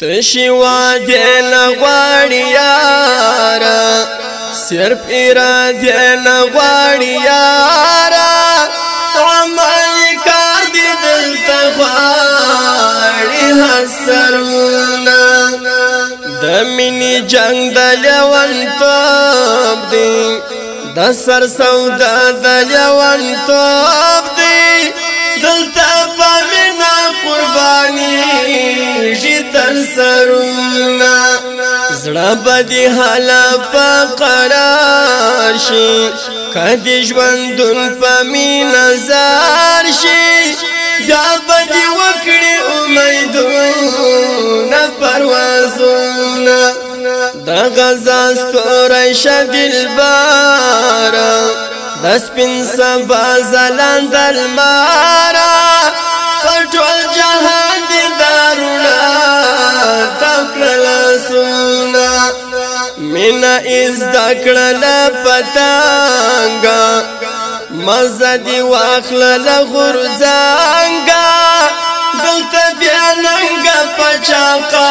تشی وادی نغواړي یارا صرف اراده نغواړي یارا عمل کار دې دلته غواړي حسرونه د مینې جنگ د لیونتوب دی د سر سودا د لیونتوب دی دلته په مینا قرباني شي تر سرونه زړه بدی حالا په قرار شي کدی ژوندون په مینا زار شي بیا بدی وکړي امیدونه پروازونه د غزا ستوری شدل بارا د سپین سبا زلند المارا پټول جهان دی دارونا تکړل سونا مینا از دکړل پتانګا مزدی واخل غرزانګا دلته بیا ننګ پچاقا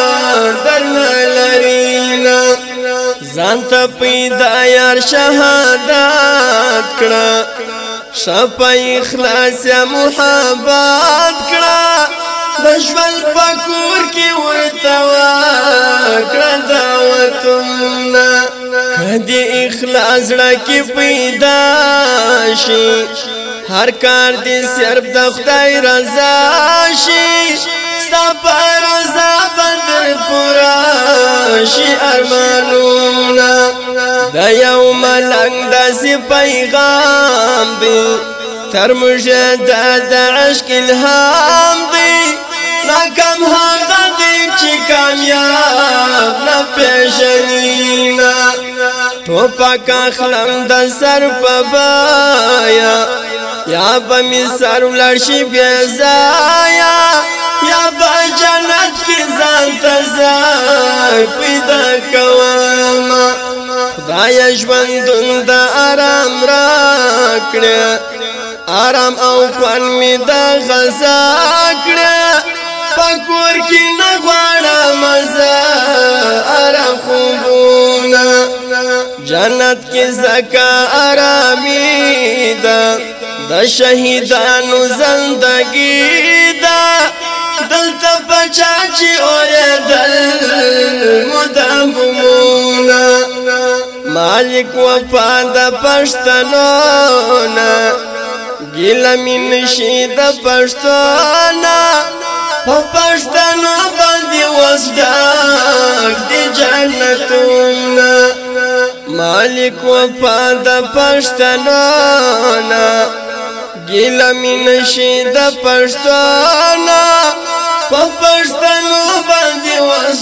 درنلرینا ځانت پیدا یار شهادت کړه شپ اخلاص محبت کړه د ژوند پکور کې ورته کړه دعوتونه کدی اخلاص لکه پیدا شي هر کار دې صرف د خدای رضا شي ستا پر رضا بدر پورا شي ارمانونه د یو ملنګ داسې پیغام دی تر مجدد عشق الهام دی ناکام هغه دی چې کامیاب نه پیژنینا ټوپک اخلم د سر په بایا یا به می سر ولړشي بیا زایا یا به جنت کې ځان ته ځای پیدا کوم خدای ژوندون د آرام راکړه آرام او خوان می د غزا کړه پکور کې نه غواړم مزه آرام خوبونه جنت کې زکا آرامی ده د شهیدانو زندگی ده دلته بچا چې اوریدل مدام بمونه مالک وفا د پښتنو نه ګیله مین شي د پښتنو په پښتنو باندې وسداک دی جنتونه مالک وفا د پښتنو نه ګیله مین شي د پښتنو په پښتنو باندې